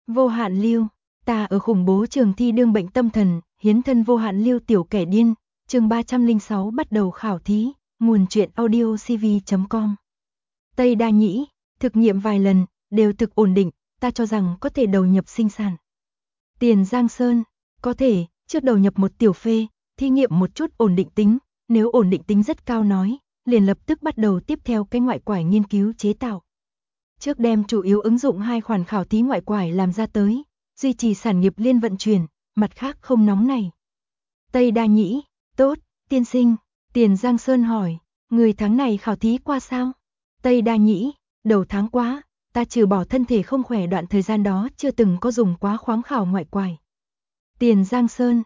Vô hạn lưu, ta ở khủng bố trường thi đương bệnh tâm thần, hiến thân vô hạn lưu tiểu kẻ điên, chương 306 bắt đầu khảo thí, nguồn truyện audio cv.com. Tây Đa Nhĩ, thực nghiệm vài lần, đều thực ổn định, ta cho rằng có thể đầu nhập sinh sản. Tiền Giang Sơn, có thể, trước đầu nhập một tiểu phê, thí nghiệm một chút ổn định tính, nếu ổn định tính rất cao nói, liền lập tức bắt đầu tiếp theo cái ngoại quải nghiên cứu chế tạo. Trước đem chủ yếu ứng dụng 2 khoản khảo thí ngoại quải làm ra tới, duy trì sản nghiệp liên vận chuyển, mặt khác không nóng này. Tây Đa Nhĩ, tốt, tiên sinh, Tiền Giang Sơn hỏi, người tháng này khảo thí qua sao? Tây Đa Nhĩ, đầu tháng quá, ta trừ bỏ thân thể không khỏe đoạn thời gian đó chưa từng có dùng quá khoáng khảo ngoại quải. Tiền Giang Sơn,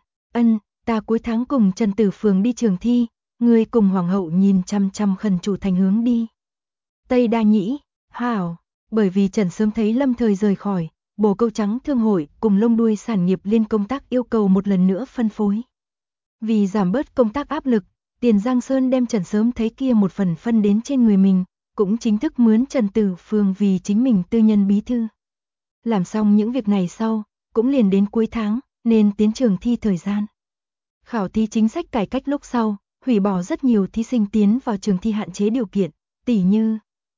ta cuối tháng cùng Trần Tử Phường đi trường thi, người cùng hoàng hậu nhìn chăm chăm khẩn chủ thành hướng đi. Tây Đa Nhĩ, hảo, bởi vì Trần sớm thấy lâm thời rời khỏi, bồ câu trắng thương hội cùng lông đuôi sản nghiệp liên công tác yêu cầu một lần nữa phân phối. Vì giảm bớt công tác áp lực, Tiền Giang Sơn đem Trần sớm thấy kia một phần phân đến trên người mình, cũng chính thức mướn Trần Tử Phường vì chính mình tư nhân bí thư. Làm xong những việc này sau, cũng liền đến cuối tháng, nên tiến trường thi thời gian. Khảo thí chính sách cải cách lúc sau, hủy bỏ rất nhiều thí sinh tiến vào trường thi hạn chế điều kiện, tỉ như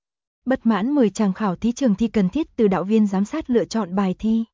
bất mãn 10 chàng khảo thí trường thi cần thiết từ đạo viên giám sát lựa chọn bài thi.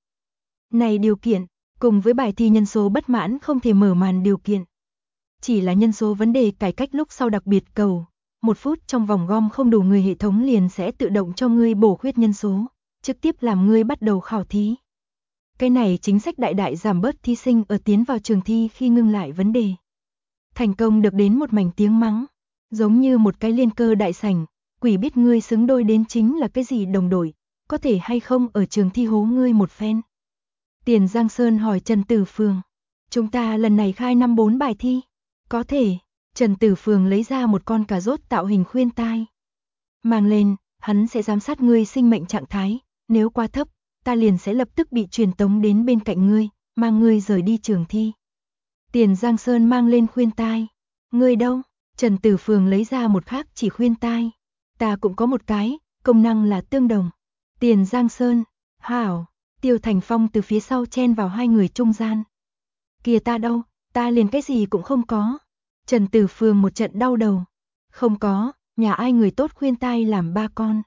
Này điều kiện, cùng với bài thi nhân số bất mãn không thể mở màn điều kiện. Chỉ là nhân số vấn đề cải cách lúc sau đặc biệt cầu, 1 phút trong vòng gom không đủ người hệ thống liền sẽ tự động cho ngươi bổ khuyết nhân số, trực tiếp làm ngươi bắt đầu khảo thí. Cái này chính sách đại đại giảm bớt thí sinh ở tiến vào trường thi khi ngưng lại vấn đề. Thành công được đến một mảnh tiếng mắng, giống như một cái liên cơ đại sảnh, quỷ biết ngươi xứng đôi đến chính là cái gì đồng đội, có thể hay không ở trường thi hố ngươi một phen. Tiền Giang Sơn hỏi Trần Tử Phường, chúng ta lần này khai 5-4 bài thi, có thể. Trần Tử Phường lấy ra một con cà rốt tạo hình khuyên tai. Mang lên, hắn sẽ giám sát ngươi sinh mệnh trạng thái, nếu quá thấp, ta liền sẽ lập tức bị truyền tống đến bên cạnh ngươi, mang ngươi rời đi trường thi. Tiền Giang Sơn mang lên khuyên tai. Ngươi đâu? Trần Tử Phường lấy ra một khác chỉ khuyên tai. Ta cũng có một cái, công năng là tương đồng. Tiền Giang Sơn, hảo, Tiêu Thành Phong từ phía sau chen vào hai người trung gian. Kìa ta đâu, ta liền cái gì cũng không có. Trần Tử Phường một trận đau đầu. Không có, nhà ai người tốt khuyên tai làm 3 con.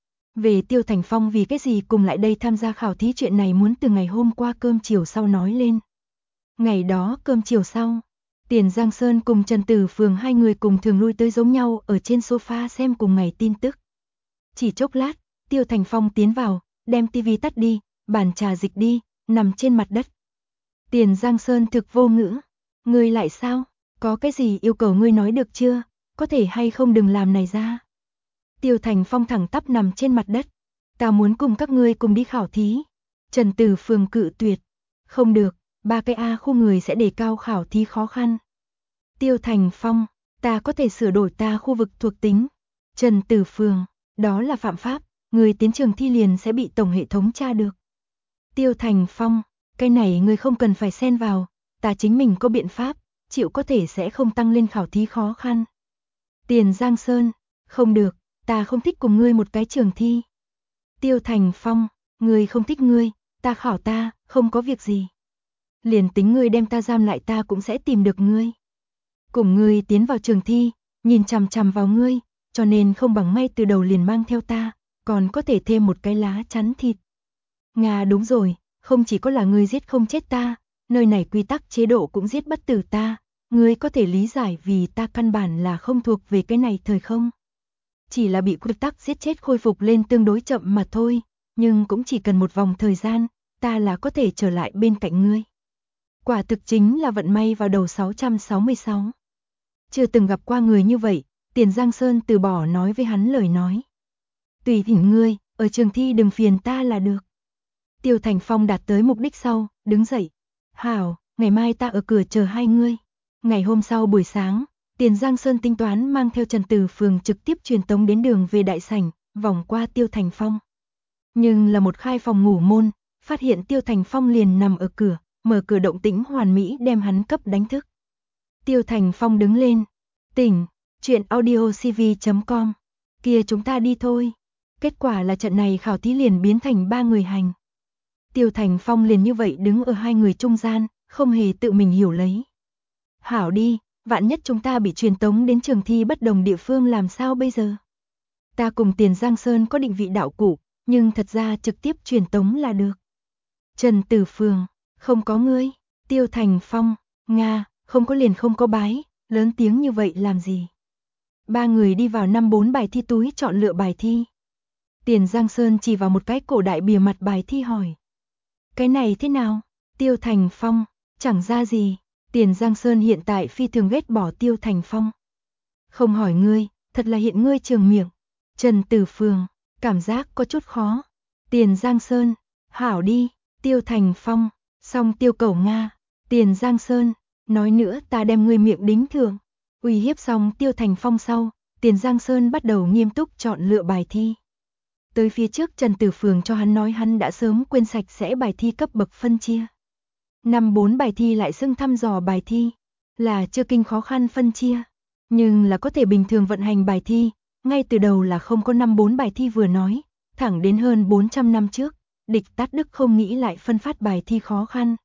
Về Tiêu Thành Phong vì cái gì cùng lại đây tham gia khảo thí chuyện này muốn từ ngày hôm qua cơm chiều sau nói lên. Ngày đó cơm chiều sau, Tiền Giang Sơn cùng Trần Tử Phường hai người cùng thường lui tới giống nhau ở trên sofa xem cùng ngày tin tức. Chỉ chốc lát, Tiêu Thành Phong tiến vào, đem tivi tắt đi, bàn trà dịch đi, nằm trên mặt đất. Tiền Giang Sơn thực vô ngữ. Ngươi lại sao? Có cái gì yêu cầu ngươi nói được chưa? Có thể hay không đừng làm này ra. Tiêu Thành Phong thẳng tắp nằm trên mặt đất. Ta muốn cùng các ngươi cùng đi khảo thí. Trần Tử Phường cự tuyệt. Không được, 3 cái A khu người sẽ đề cao khảo thí khó khăn. Tiêu Thành Phong, ta có thể sửa đổi ta khu vực thuộc tính. Trần Tử Phường, đó là phạm pháp, người tiến trường thi liền sẽ bị tổng hệ thống tra được. Tiêu Thành Phong, cái này người không cần phải xen vào, ta chính mình có biện pháp, chịu có thể sẽ không tăng lên khảo thí khó khăn. Tiền Giang Sơn, không được, ta không thích cùng ngươi một cái trường thi. Tiêu Thành Phong, ngươi không thích ngươi, ta khảo ta, không có việc gì. Liền tính ngươi đem ta giam lại ta cũng sẽ tìm được ngươi. Cùng ngươi tiến vào trường thi, nhìn chằm chằm vào ngươi, cho nên không bằng ngay từ đầu liền mang theo ta, còn có thể thêm một cái lá chắn thịt. Nga đúng rồi, không chỉ có là ngươi giết không chết ta, nơi này quy tắc chế độ cũng giết bất tử ta, ngươi có thể lý giải vì ta căn bản là không thuộc về cái này thời không. Chỉ là bị quy tắc giết chết khôi phục lên tương đối chậm mà thôi, nhưng cũng chỉ cần một vòng thời gian, ta là có thể trở lại bên cạnh ngươi. Quả thực chính là vận may vào đầu 666. Chưa từng gặp qua người như vậy, Tiền Giang Sơn từ bỏ nói với hắn lời nói. Tùy thỉnh ngươi, ở trường thi đừng phiền ta là được. Tiêu Thành Phong đạt tới mục đích sau, đứng dậy. Hảo, ngày mai ta ở cửa chờ hai ngươi. Ngày hôm sau buổi sáng, Tiền Giang Sơn tính toán mang theo Trần Tử Phường trực tiếp truyền tống đến đường về đại sảnh, vòng qua Tiêu Thành Phong. Nhưng là một khai phòng ngủ môn, phát hiện Tiêu Thành Phong liền nằm ở cửa, mở cửa động tĩnh hoàn mỹ đem hắn cấp đánh thức. Tiêu Thành Phong đứng lên, tỉnh, chuyện audio cv.com, kia chúng ta đi thôi. Kết quả là trận này khảo thí liền biến thành 3 người hành. Tiêu Thành Phong liền như vậy đứng ở hai người trung gian, không hề tự mình hiểu lấy. Hảo đi, vạn nhất chúng ta bị truyền tống đến trường thi bất đồng địa phương làm sao bây giờ? Ta cùng Tiền Giang Sơn có định vị đạo cụ, nhưng thật ra trực tiếp truyền tống là được. Trần Tử Phường, không có ngươi. Tiêu Thành Phong, Nga, không có liền không có bái, lớn tiếng như vậy làm gì? Ba người đi vào 5-4 bài thi túi chọn lựa bài thi. Tiền Giang Sơn chỉ vào một cái cổ đại bìa mặt bài thi hỏi. Cái này thế nào? Tiêu Thành Phong, chẳng ra gì. Tiền Giang Sơn hiện tại phi thường ghét bỏ Tiêu Thành Phong. Không hỏi ngươi, thật là hiện ngươi trường miệng. Trần Tử Phường, cảm giác có chút khó. Tiền Giang Sơn, hảo đi. Tiêu Thành Phong, xong Tiêu Cẩu Nga. Tiền Giang Sơn, nói nữa ta đem ngươi miệng đính thưởng. Uy hiếp xong Tiêu Thành Phong sau, Tiền Giang Sơn bắt đầu nghiêm túc chọn lựa bài thi. Tới phía trước Trần Tử Phường cho hắn nói hắn đã sớm quên sạch sẽ bài thi cấp bậc phân chia. 5-4 bài thi lại xưng thăm dò bài thi, là chưa kinh khó khăn phân chia, nhưng là có thể bình thường vận hành bài thi, ngay từ đầu là không có 5-4 bài thi vừa nói, thẳng đến hơn 400 năm trước, địch Tát Đức không nghĩ lại phân phát bài thi khó khăn.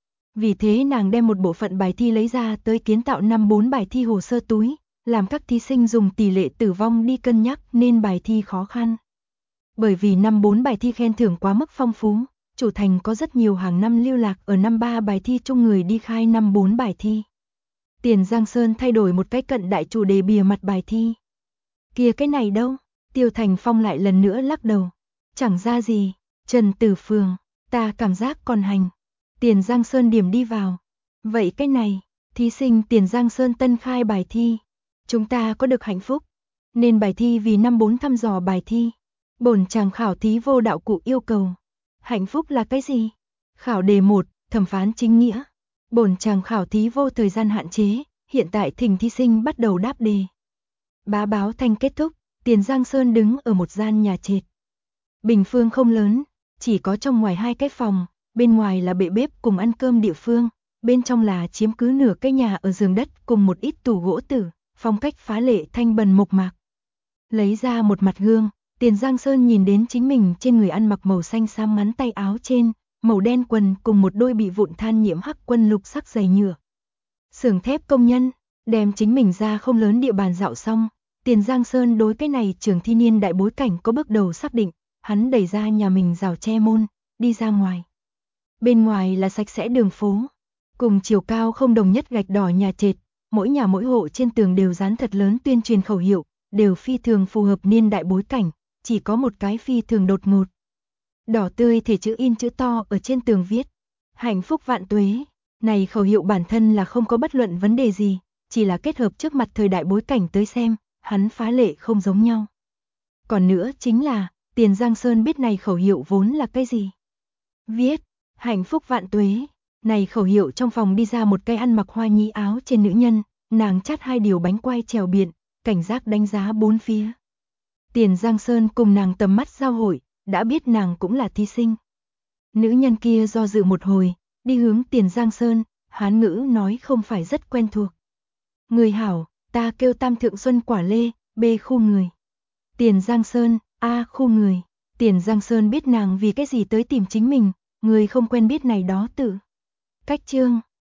Vì thế nàng đem một bộ phận bài thi lấy ra tới kiến tạo 5-4 bài thi hồ sơ túi, làm các thí sinh dùng tỷ lệ tử vong đi cân nhắc nên bài thi khó khăn. Bởi vì 5-4 bài thi khen thưởng quá mức phong phú, chủ thành có rất nhiều hàng năm lưu lạc ở 5-3 bài thi chung người đi khai 5-4 bài thi. Tiền Giang Sơn thay đổi một cái cận đại chủ đề bìa mặt bài thi. Kìa cái này đâu? Tiêu Thành Phong lại lần nữa lắc đầu. Chẳng ra gì. Trần Tử Phường, ta cảm giác còn hành. Tiền Giang Sơn điểm đi vào. Vậy cái này, thí sinh Tiền Giang Sơn tân khai bài thi. Chúng ta có được hạnh phúc. Nên bài thi vì 5-4 thăm dò bài thi. Bổn chàng khảo thí vô đạo cụ yêu cầu. Hạnh phúc là cái gì? Khảo đề 1, thẩm phán chính nghĩa. Bổn chàng khảo thí vô thời gian hạn chế, hiện tại thỉnh thí sinh bắt đầu đáp đề. Bá báo thanh kết thúc, Tiền Giang Sơn đứng ở một gian nhà trệt. Bình phương không lớn, chỉ có trong ngoài 2 cái phòng, bên ngoài là bệ bếp cùng ăn cơm địa phương, bên trong là chiếm cứ nửa cái nhà ở giường đất cùng một ít tủ gỗ tử, phong cách phá lệ thanh bần mộc mạc. Lấy ra một mặt gương, Tiền Giang Sơn nhìn đến chính mình trên người ăn mặc màu xanh xám ngắn tay áo trên, màu đen quần cùng một đôi bị vụn than nhiễm hắc quân lục sắc giày nhựa. Xưởng thép công nhân, đem chính mình ra không lớn địa bàn dạo xong, Tiền Giang Sơn đối cái này trường thi niên đại bối cảnh có bước đầu xác định, hắn đẩy ra nhà mình rào tre môn, đi ra ngoài. Bên ngoài là sạch sẽ đường phố, cùng chiều cao không đồng nhất gạch đỏ nhà trệt, mỗi nhà mỗi hộ trên tường đều dán thật lớn tuyên truyền khẩu hiệu, đều phi thường phù hợp niên đại bối cảnh, chỉ có một cái phi thường đột ngột. Đỏ tươi thể chữ in chữ to ở trên tường viết, hạnh phúc vạn tuế, này khẩu hiệu bản thân là không có bất luận vấn đề gì, chỉ là kết hợp trước mặt thời đại bối cảnh tới xem, hắn phá lệ không giống nhau. Còn nữa chính là, Tiền Giang Sơn biết này khẩu hiệu vốn là cái gì. Viết, hạnh phúc vạn tuế, này khẩu hiệu trong phòng đi ra một cây ăn mặc hoa nhí áo trên nữ nhân, nàng chát 2 điều bánh quai trèo biển, cảnh giác đánh giá bốn phía. Tiền Giang Sơn cùng nàng tầm mắt giao hội, đã biết nàng cũng là thí sinh. Nữ nhân kia do dự một hồi, đi hướng Tiền Giang Sơn, Hán ngữ nói không phải rất quen thuộc. Người hảo, ta kêu Tam Thượng Xuân Quả Lê, B khu người. Tiền Giang Sơn, A khu người. Tiền Giang Sơn biết nàng vì cái gì tới tìm chính mình, người không quen biết này đó tự. Cách chương